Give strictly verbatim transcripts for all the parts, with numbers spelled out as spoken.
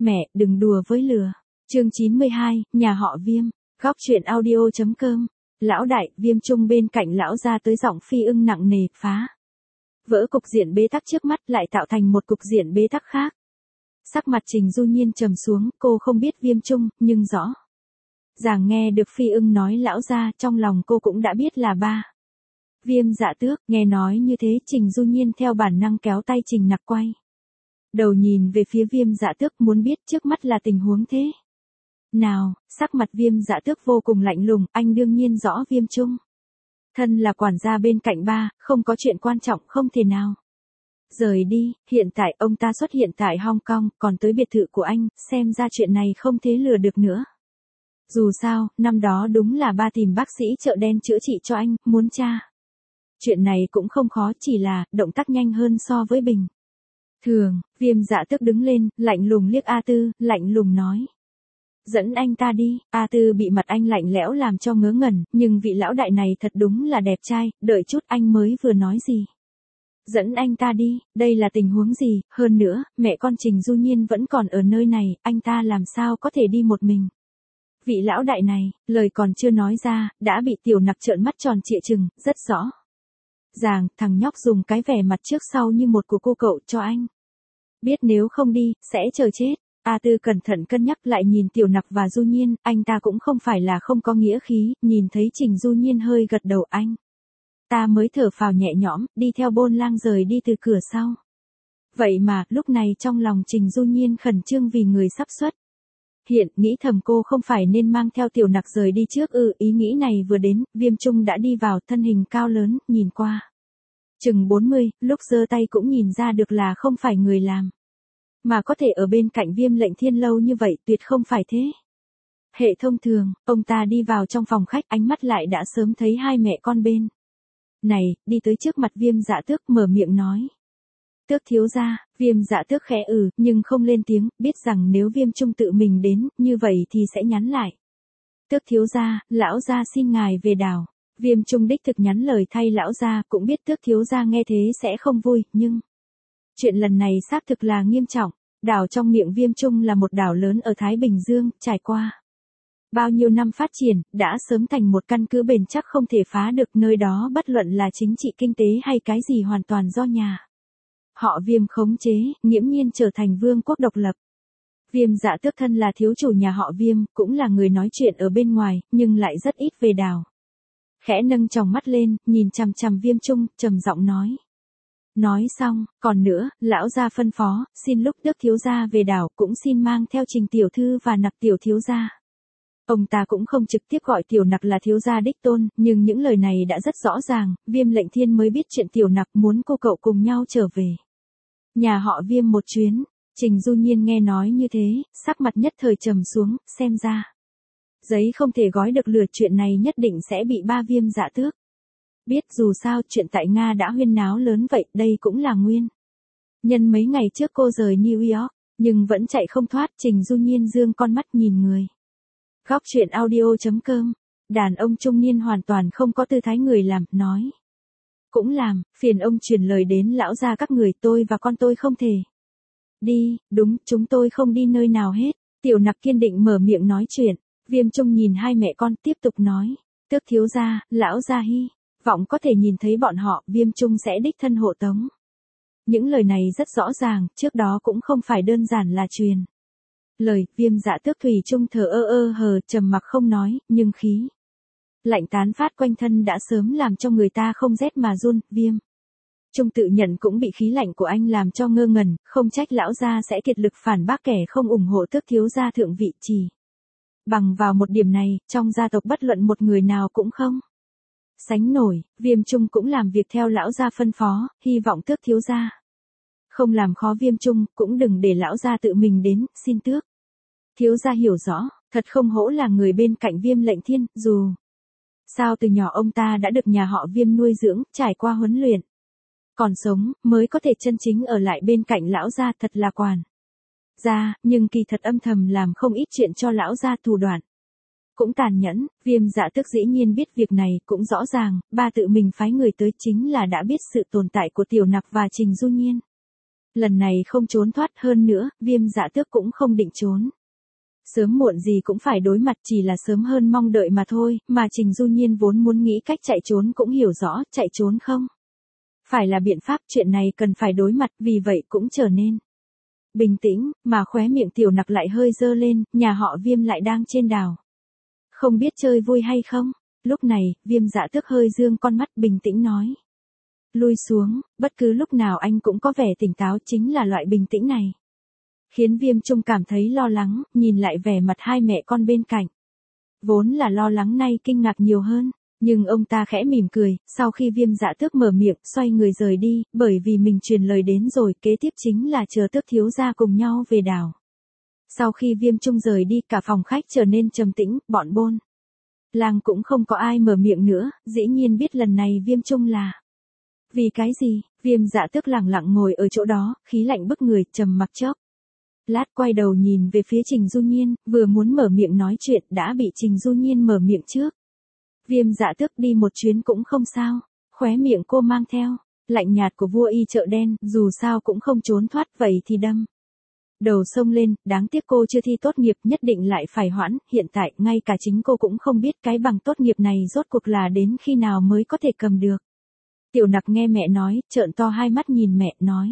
Mẹ, đừng đùa với lừa. Chương chín mươi hai, nhà họ Viêm. Góc truyện audio.com. Lão đại, Viêm Trung bên cạnh lão ra tới giọng phi ưng nặng nề, phá. Vỡ cục diện bế tắc trước mắt lại tạo thành một cục diện bế tắc khác. Sắc mặt Trình Du Nhiên trầm xuống, cô không biết Viêm Trung, nhưng rõ ràng nghe được phi ưng nói lão ra, trong lòng cô cũng đã biết là ba. Viêm Dạ Tước, nghe nói như thế, Trình Du Nhiên theo bản năng kéo tay Trình Nặc quay đầu nhìn về phía Viêm Dạ Tước, muốn biết trước mắt là tình huống thế nào. Sắc mặt Viêm Dạ Tước vô cùng lạnh lùng, anh đương nhiên rõ Viêm Trung thân là quản gia bên cạnh ba, không có chuyện quan trọng không thể nào rời đi. Hiện tại ông ta xuất hiện tại Hong Kong, còn tới biệt thự của anh, xem ra chuyện này không thể lừa được nữa. Dù sao, năm đó đúng là ba tìm bác sĩ chợ đen chữa trị cho anh, muốn tra chuyện này cũng không khó, chỉ là động tác nhanh hơn so với bình thường. Viêm Dạ Tước đứng lên, lạnh lùng liếc A Tư, lạnh lùng nói: dẫn anh ta đi. A Tư bị mặt anh lạnh lẽo làm cho ngớ ngẩn, nhưng vị lão đại này thật đúng là đẹp trai, đợi chút, anh mới vừa nói gì? Dẫn anh ta đi, đây là tình huống gì? Hơn nữa, mẹ con Trình Du Nhiên vẫn còn ở nơi này, anh ta làm sao có thể đi một mình? Vị lão đại này, lời còn chưa nói ra, đã bị Tiểu Nặc trợn mắt tròn trịa trừng, rất rõ ràng, thằng nhóc dùng cái vẻ mặt trước sau như một của cô cậu cho anh biết nếu không đi, sẽ chờ chết. A Tư cẩn thận cân nhắc lại nhìn Tiểu Nặc và Du Nhiên, anh ta cũng không phải là không có nghĩa khí, nhìn thấy Trình Du Nhiên hơi gật đầu, anh ta mới thở phào nhẹ nhõm, đi theo Bôn Lang rời đi từ cửa sau. Vậy mà, lúc này trong lòng Trình Du Nhiên khẩn trương vì người sắp xuất hiện, nghĩ thầm cô không phải nên mang theo Tiểu Nặc rời đi trước ư? Ý nghĩ này vừa đến, Viêm Trung đã đi vào, thân hình cao lớn, nhìn qua chừng bốn mươi, lúc giơ tay cũng nhìn ra được là không phải người làm. Mà có thể ở bên cạnh Viêm Lệnh Thiên lâu như vậy, tuyệt không phải thế hệ thông thường. Ông ta đi vào trong phòng khách, ánh mắt lại đã sớm thấy hai mẹ con bên này, đi tới trước mặt Viêm Dạ Tước, mở miệng nói: Tước thiếu gia. Viêm Dạ Tước khẽ ừ, nhưng không lên tiếng, biết rằng nếu Viêm Trung tự mình đến, như vậy thì sẽ nhắn lại: Tước thiếu gia, lão gia xin ngài về đảo. Viêm Trung đích thực nhắn lời thay lão gia, cũng biết Tước thiếu gia nghe thế sẽ không vui, nhưng chuyện lần này xác thực là nghiêm trọng. Đảo trong miệng Viêm Trung là một đảo lớn ở Thái Bình Dương, trải qua bao nhiêu năm phát triển, đã sớm thành một căn cứ bền chắc không thể phá được, nơi đó bất luận là chính trị kinh tế hay cái gì hoàn toàn do nhà họ Viêm khống chế, nghiễm nhiên trở thành vương quốc độc lập. Viêm Dạ Tước thân là thiếu chủ nhà họ Viêm, cũng là người nói chuyện ở bên ngoài, nhưng lại rất ít về đảo. Khẽ nâng tròng mắt lên, nhìn chằm chằm Viêm Trung, trầm giọng nói. Nói xong, còn nữa, lão gia phân phó, xin lúc Tước thiếu gia về đảo, cũng xin mang theo Trình tiểu thư và Nặc tiểu thiếu gia. Ông ta cũng không trực tiếp gọi Tiểu Nặc là thiếu gia đích tôn, nhưng những lời này đã rất rõ ràng, Viêm Lệnh Thiên mới biết chuyện Tiểu Nặc muốn cô cậu cùng nhau trở về nhà họ Viêm một chuyến. Trình Du Nhiên nghe nói như thế, sắc mặt nhất thời trầm xuống, xem ra giấy không thể gói được lửa, chuyện này nhất định sẽ bị ba Viêm Dạ Tước biết. Dù sao, chuyện tại Nga đã huyên náo lớn vậy, đây cũng là nguyên nhân mấy ngày trước cô rời New York, nhưng vẫn chạy không thoát. Trình Du Nhiên dương con mắt nhìn người. Góc truyện audio.com. Đàn ông trung niên hoàn toàn không có tư thái người làm, nói: cũng làm, phiền ông truyền lời đến lão gia các người, tôi và con tôi không thể đi. Đúng, chúng tôi không đi nơi nào hết. Tiểu Nặc kiên định mở miệng nói chuyện. Viêm Trung nhìn hai mẹ con, tiếp tục nói: Tước thiếu gia, lão gia hy vọng có thể nhìn thấy bọn họ, Viêm Trung sẽ đích thân hộ tống. Những lời này rất rõ ràng, trước đó cũng không phải đơn giản là truyền lời. Viêm Dạ Tước thủy chung thờ ơ ơ hờ, trầm mặc không nói, nhưng khí lạnh tán phát quanh thân đã sớm làm cho người ta không rét mà run. Viêm Trung tự nhận cũng bị khí lạnh của anh làm cho ngơ ngẩn, không trách lão gia sẽ kiệt lực phản bác kẻ không ủng hộ Tước thiếu gia thượng vị. Chỉ bằng vào một điểm này, trong gia tộc bất luận một người nào cũng không sánh nổi. Viêm Trung cũng làm việc theo lão gia phân phó, hy vọng Tước thiếu gia không làm khó Viêm Trung, cũng đừng để lão gia tự mình đến, xin Tước thiếu gia hiểu rõ, thật không hổ là người bên cạnh Viêm Lệnh Thiên, dù sao từ nhỏ ông ta đã được nhà họ Viêm nuôi dưỡng, trải qua huấn luyện còn sống, mới có thể chân chính ở lại bên cạnh lão gia, thật là quản gia, nhưng kỳ thật âm thầm làm không ít chuyện cho lão gia, thủ đoạn cũng tàn nhẫn. Viêm Dạ Tước dĩ nhiên biết việc này, cũng rõ ràng, ba tự mình phái người tới chính là đã biết sự tồn tại của Tiểu Nặc và Trình Du Nhiên. Lần này không trốn thoát, hơn nữa, Viêm Dạ Tước cũng không định trốn. Sớm muộn gì cũng phải đối mặt, chỉ là sớm hơn mong đợi mà thôi, mà Trình Du Nhiên vốn muốn nghĩ cách chạy trốn cũng hiểu rõ, chạy trốn không phải là biện pháp, chuyện này cần phải đối mặt, vì vậy cũng trở nên bình tĩnh, mà khóe miệng Tiểu Nặc lại hơi dơ lên, nhà họ Viêm lại đang trên đảo. Không biết chơi vui hay không? Lúc này, Viêm Dạ Tước hơi dương con mắt, bình tĩnh nói. Lui xuống, bất cứ lúc nào anh cũng có vẻ tỉnh táo, chính là loại bình tĩnh này khiến Viêm Trung cảm thấy lo lắng, nhìn lại vẻ mặt hai mẹ con bên cạnh. Vốn là lo lắng, nay kinh ngạc nhiều hơn, nhưng ông ta khẽ mỉm cười, sau khi Viêm Dạ Tước mở miệng, xoay người rời đi, bởi vì mình truyền lời đến rồi, kế tiếp chính là chờ Tước thiếu gia cùng nhau về đảo. Sau khi Viêm Trung rời đi, cả phòng khách trở nên trầm tĩnh, bọn Bôn Lang cũng không có ai mở miệng nữa, dĩ nhiên biết lần này Viêm Trung là vì cái gì. Viêm Dạ Tước lẳng lặng ngồi ở chỗ đó, khí lạnh bức người, trầm mặc chốc lát, quay đầu nhìn về phía Trình Du Nhiên, vừa muốn mở miệng nói chuyện đã bị Trình Du Nhiên mở miệng trước. Viêm Dạ Tước, đi một chuyến cũng không sao. Khóe miệng cô mang theo lạnh nhạt của vua y chợ đen, dù sao cũng không trốn thoát, vậy thì đâm đầu sông lên, đáng tiếc cô chưa thi tốt nghiệp, nhất định lại phải hoãn, hiện tại ngay cả chính cô cũng không biết cái bằng tốt nghiệp này rốt cuộc là đến khi nào mới có thể cầm được. Tiểu Nặc nghe mẹ nói, trợn to hai mắt nhìn mẹ, nói.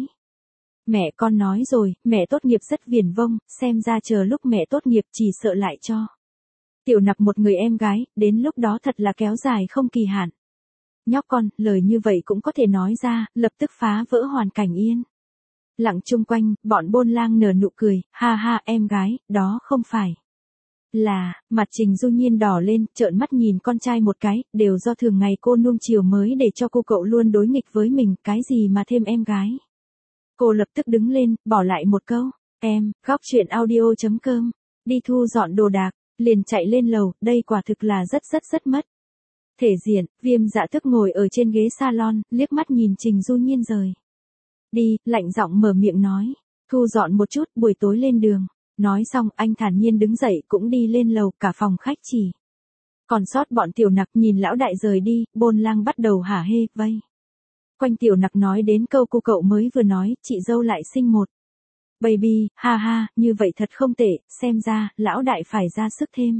Mẹ con nói rồi, mẹ tốt nghiệp rất viển vông, xem ra chờ lúc mẹ tốt nghiệp chỉ sợ lại cho Tiểu Nặc một người em gái, đến lúc đó thật là kéo dài không kỳ hạn. Nhóc con, lời như vậy cũng có thể nói ra, lập tức phá vỡ hoàn cảnh yên lặng chung quanh, bọn Bôn Lang nở nụ cười, ha ha, em gái, đó không phải là. Mặt Trình Du Nhiên đỏ lên, trợn mắt nhìn con trai một cái, đều do thường ngày cô nuông chiều mới để cho cô cậu luôn đối nghịch với mình, cái gì mà thêm em gái. Cô lập tức đứng lên, bỏ lại một câu, em, góc chuyện audio chấm com, đi thu dọn đồ đạc, liền chạy lên lầu, đây quả thực là rất rất rất mất thể diện. Viêm Dạ Tước ngồi ở trên ghế salon, liếc mắt nhìn Trình Du Nhiên rời đi, lạnh giọng mở miệng nói, thu dọn một chút, buổi tối lên đường. Nói xong, anh thản nhiên đứng dậy cũng đi lên lầu, cả phòng khách chỉ còn sót bọn Tiểu Nặc. Nhìn lão đại rời đi, Bôn Lang bắt đầu hả hê, vây quanh Tiểu Nặc nói đến câu cô cậu mới vừa nói, chị dâu lại sinh một baby, ha ha, như vậy thật không tệ, xem ra, lão đại phải ra sức thêm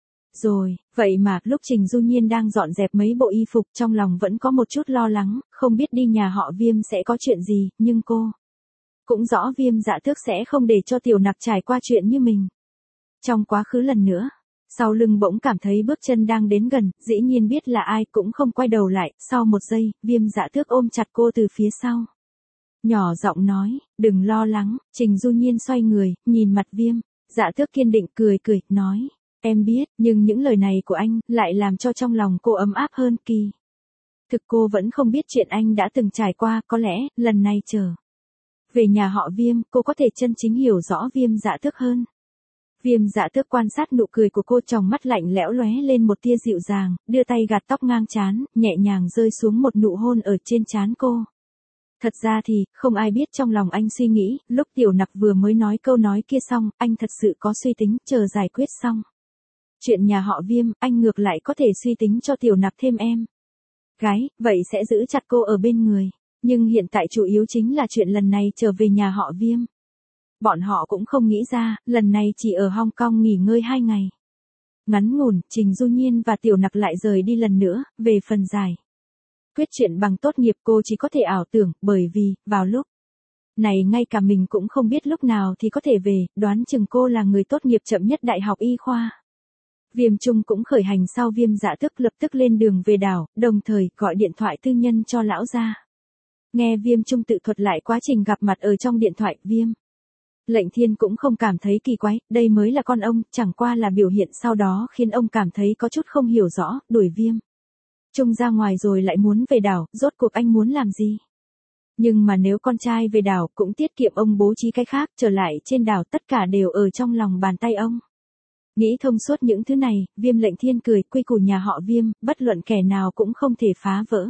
rồi. Vậy mà, lúc Trình Du Nhiên đang dọn dẹp mấy bộ y phục, trong lòng vẫn có một chút lo lắng, không biết đi nhà họ Viêm sẽ có chuyện gì, nhưng cô cũng rõ Viêm Dạ Tước sẽ không để cho Tiểu Nặc trải qua chuyện như mình trong quá khứ lần nữa. Sau lưng bỗng cảm thấy bước chân đang đến gần, dĩ nhiên biết là ai, cũng không quay đầu lại, sau một giây, Viêm Dạ Tước ôm chặt cô từ phía sau. Nhỏ giọng nói, đừng lo lắng. Trình Du Nhiên xoay người, nhìn mặt Viêm Dạ Tước kiên định, cười cười, nói, em biết, nhưng những lời này của anh, lại làm cho trong lòng cô ấm áp hơn. Kỳ thực cô vẫn không biết chuyện anh đã từng trải qua, có lẽ, lần này trở về nhà họ Viêm, cô có thể chân chính hiểu rõ Viêm Dạ Tước hơn. Viêm Dạ Tước quan sát nụ cười của cô, trong mắt lạnh lẽo lóe lên một tia dịu dàng, đưa tay gạt tóc ngang trán, nhẹ nhàng rơi xuống một nụ hôn ở trên trán cô. Thật ra thì, không ai biết trong lòng anh suy nghĩ, lúc Tiểu Nặc vừa mới nói câu nói kia xong, anh thật sự có suy tính, chờ giải quyết xong chuyện nhà họ Viêm, anh ngược lại có thể suy tính cho Tiểu Nặc thêm em gái, vậy sẽ giữ chặt cô ở bên người. Nhưng hiện tại chủ yếu chính là chuyện lần này trở về nhà họ Viêm. Bọn họ cũng không nghĩ ra, lần này chỉ ở Hong Kong nghỉ ngơi hai ngày ngắn ngủn, Trình Du Nhiên và Tiểu Nặc lại rời đi lần nữa. Về phần giải quyết chuyện bằng tốt nghiệp, cô chỉ có thể ảo tưởng, bởi vì, vào lúc này ngay cả mình cũng không biết lúc nào thì có thể về, đoán chừng cô là người tốt nghiệp chậm nhất Đại học Y khoa. Viêm Trung cũng khởi hành sau Viêm Dạ Tước, lập tức lên đường về đảo, đồng thời gọi điện thoại tư nhân cho lão gia. Nghe Viêm Trung tự thuật lại quá trình gặp mặt ở trong điện thoại, Viêm Lệnh Thiên cũng không cảm thấy kỳ quái, đây mới là con ông, chẳng qua là biểu hiện sau đó khiến ông cảm thấy có chút không hiểu rõ, đuổi Viêm Trung ra ngoài rồi lại muốn về đảo, rốt cuộc anh muốn làm gì? Nhưng mà nếu con trai về đảo cũng tiết kiệm ông bố trí cái khác, trở lại trên đảo tất cả đều ở trong lòng bàn tay ông. Nghĩ thông suốt những thứ này, Viêm Lệnh Thiên cười, quy củ nhà họ Viêm, bất luận kẻ nào cũng không thể phá vỡ.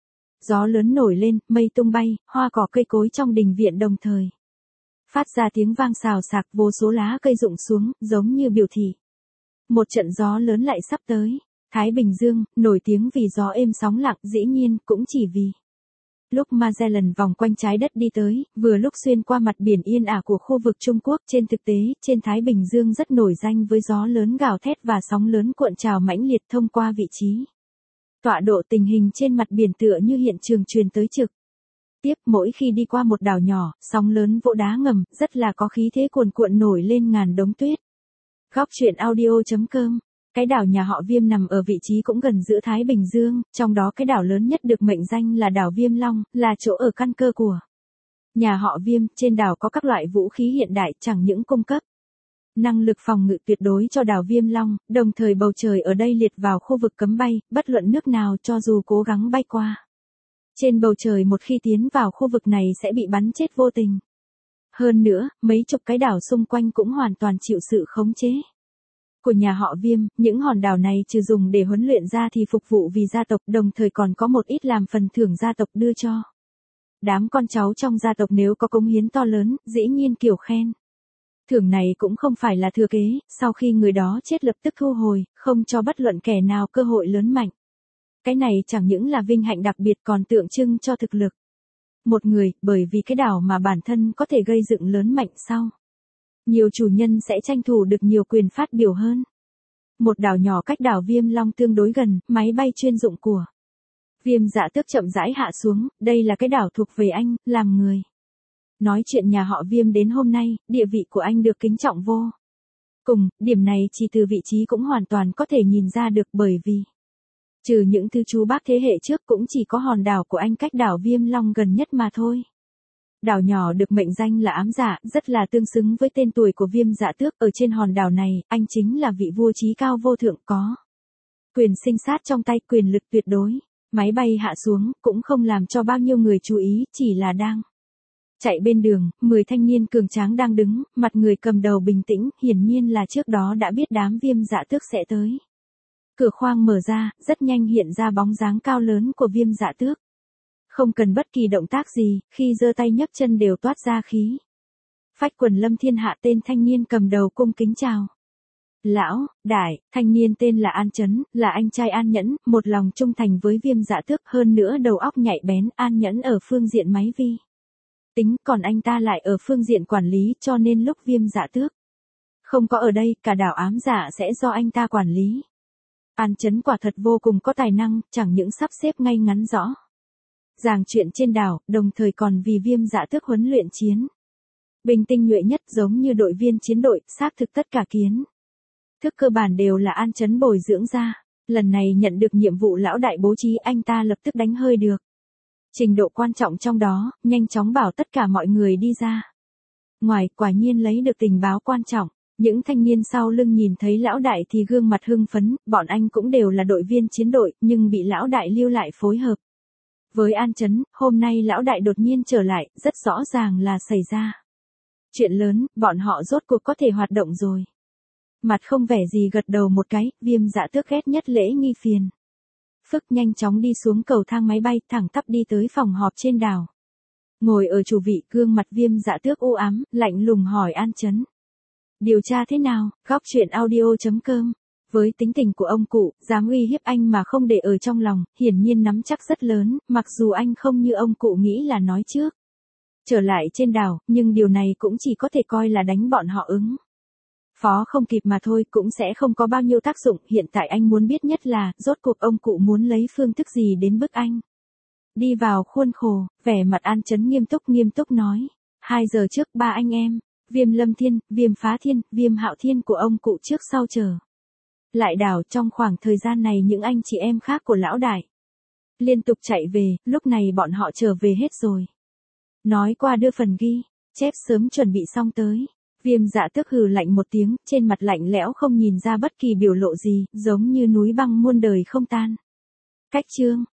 Gió lớn nổi lên, mây tung bay, hoa cỏ cây cối trong đình viện đồng thời phát ra tiếng vang xào xạc, vô số lá cây rụng xuống, giống như biểu thị một trận gió lớn lại sắp tới. Thái Bình Dương, nổi tiếng vì gió êm sóng lặng, dĩ nhiên, cũng chỉ vì Lúc Magellan vòng quanh trái đất đi tới, vừa lúc xuyên qua mặt biển yên ả của khu vực Trung Quốc, trên thực tế, trên Thái Bình Dương rất nổi danh với gió lớn gào thét và sóng lớn cuộn trào mãnh liệt thông qua vị trí. Tọa độ tình hình trên mặt biển tựa như hiện trường truyền tới trực tiếp, mỗi khi đi qua một đảo nhỏ, sóng lớn vỗ đá ngầm, rất là có khí thế cuồn cuộn nổi lên ngàn đống tuyết. Góc truyện audio chấm com. Cái đảo nhà họ Viêm nằm ở vị trí cũng gần giữa Thái Bình Dương, trong đó cái đảo lớn nhất được mệnh danh là đảo Viêm Long, là chỗ ở căn cơ của nhà họ Viêm. Trên đảo có các loại vũ khí hiện đại, chẳng những cung cấp năng lực phòng ngự tuyệt đối cho đảo Viêm Long, đồng thời bầu trời ở đây liệt vào khu vực cấm bay, bất luận nước nào cho dù cố gắng bay qua trên bầu trời một khi tiến vào khu vực này sẽ bị bắn chết vô tình. Hơn nữa, mấy chục cái đảo xung quanh cũng hoàn toàn chịu sự khống chế của nhà họ Viêm. Những hòn đảo này trừ dùng để huấn luyện ra thì phục vụ vì gia tộc, đồng thời còn có một ít làm phần thưởng gia tộc đưa cho đám con cháu trong gia tộc nếu có cống hiến to lớn, dĩ nhiên kiểu khen thưởng này cũng không phải là thừa kế, sau khi người đó chết lập tức thu hồi, không cho bất luận kẻ nào cơ hội lớn mạnh. Cái này chẳng những là vinh hạnh đặc biệt còn tượng trưng cho thực lực một người, bởi vì cái đảo mà bản thân có thể gây dựng lớn mạnh sau nhiều chủ nhân sẽ tranh thủ được nhiều quyền phát biểu hơn. Một đảo nhỏ cách đảo Viêm Long tương đối gần, máy bay chuyên dụng của Viêm Dạ Tước chậm rãi hạ xuống, đây là cái đảo thuộc về anh, làm người nói chuyện nhà họ Viêm đến hôm nay, địa vị của anh được kính trọng vô cùng, điểm này chỉ từ vị trí cũng hoàn toàn có thể nhìn ra được, bởi vì trừ những thứ chú bác thế hệ trước cũng chỉ có hòn đảo của anh cách đảo Viêm Long gần nhất mà thôi. Đảo nhỏ được mệnh danh là ám dạ, rất là tương xứng với tên tuổi của Viêm Dạ Tước. Ở trên hòn đảo này, anh chính là vị vua trí cao vô thượng, có quyền sinh sát trong tay, quyền lực tuyệt đối. Máy bay hạ xuống, cũng không làm cho bao nhiêu người chú ý, chỉ là đang chạy bên đường, mười thanh niên cường tráng đang đứng, mặt người cầm đầu bình tĩnh, hiển nhiên là trước đó đã biết đám Viêm Dạ Tước sẽ tới. Cửa khoang mở ra, rất nhanh hiện ra bóng dáng cao lớn của Viêm Dạ Tước. Không cần bất kỳ động tác gì, khi giơ tay nhấc chân đều toát ra khí phách quần lâm thiên hạ. Tên thanh niên cầm đầu cung kính chào. Lão, đại, thanh niên tên là An Chấn, là anh trai An Nhẫn, một lòng trung thành với Viêm Dạ Tước, hơn nữa đầu óc nhạy bén. An Nhẫn ở phương diện máy vi tính, còn anh ta lại ở phương diện quản lý, cho nên lúc Viêm Dạ Tước không có ở đây, cả đảo ám dạ sẽ do anh ta quản lý. An Chấn quả thật vô cùng có tài năng, chẳng những sắp xếp ngay ngắn rõ ràng chuyện trên đảo, đồng thời còn vì Viêm Dạ Tước huấn luyện chiến binh tinh nhuệ nhất, giống như đội viên chiến đội, xác thực tất cả kiến thức cơ bản đều là An Chấn bồi dưỡng ra. Lần này nhận được nhiệm vụ lão đại bố trí, anh ta lập tức đánh hơi được trình độ quan trọng trong đó, nhanh chóng bảo tất cả mọi người đi ra ngoài, quả nhiên lấy được tình báo quan trọng. Những thanh niên sau lưng nhìn thấy lão đại thì gương mặt hưng phấn, bọn anh cũng đều là đội viên chiến đội, nhưng bị lão đại lưu lại phối hợp với An Chấn. Hôm nay lão đại đột nhiên trở lại, rất rõ ràng là xảy ra chuyện lớn, bọn họ rốt cuộc có thể hoạt động rồi. Mặt không vẻ gì gật đầu một cái. Viêm Dạ Tước ghét nhất lễ nghi phiền phức, nhanh chóng đi xuống cầu thang máy bay, thẳng tắp đi tới phòng họp trên đảo. Ngồi ở chủ vị, gương mặt Viêm Dạ Tước u ám, lạnh lùng hỏi An Chấn. Điều tra thế nào? Góc truyện audio chấm com. Với tính tình của ông cụ, dám uy hiếp anh mà không để ở trong lòng, hiển nhiên nắm chắc rất lớn, mặc dù anh không như ông cụ nghĩ là nói trước trở lại trên đảo, nhưng điều này cũng chỉ có thể coi là đánh bọn họ ứng phó không kịp mà thôi, cũng sẽ không có bao nhiêu tác dụng. Hiện tại anh muốn biết nhất là, rốt cuộc ông cụ muốn lấy phương thức gì đến bức anh đi vào khuôn khổ. Vẻ mặt An Chấn nghiêm túc nghiêm túc nói. Hai giờ trước, ba anh em Viêm Lâm Thiên, Viêm Phá Thiên, Viêm Hạo Thiên của ông cụ trước sau trở lại đảo. Trong khoảng thời gian này những anh chị em khác của lão đại liên tục chạy về, lúc này bọn họ trở về hết rồi. Nói qua đưa phần ghi chép sớm chuẩn bị xong tới. Viêm Dạ Tước hừ lạnh một tiếng, trên mặt lạnh lẽo không nhìn ra bất kỳ biểu lộ gì, giống như núi băng muôn đời không tan. Cách chương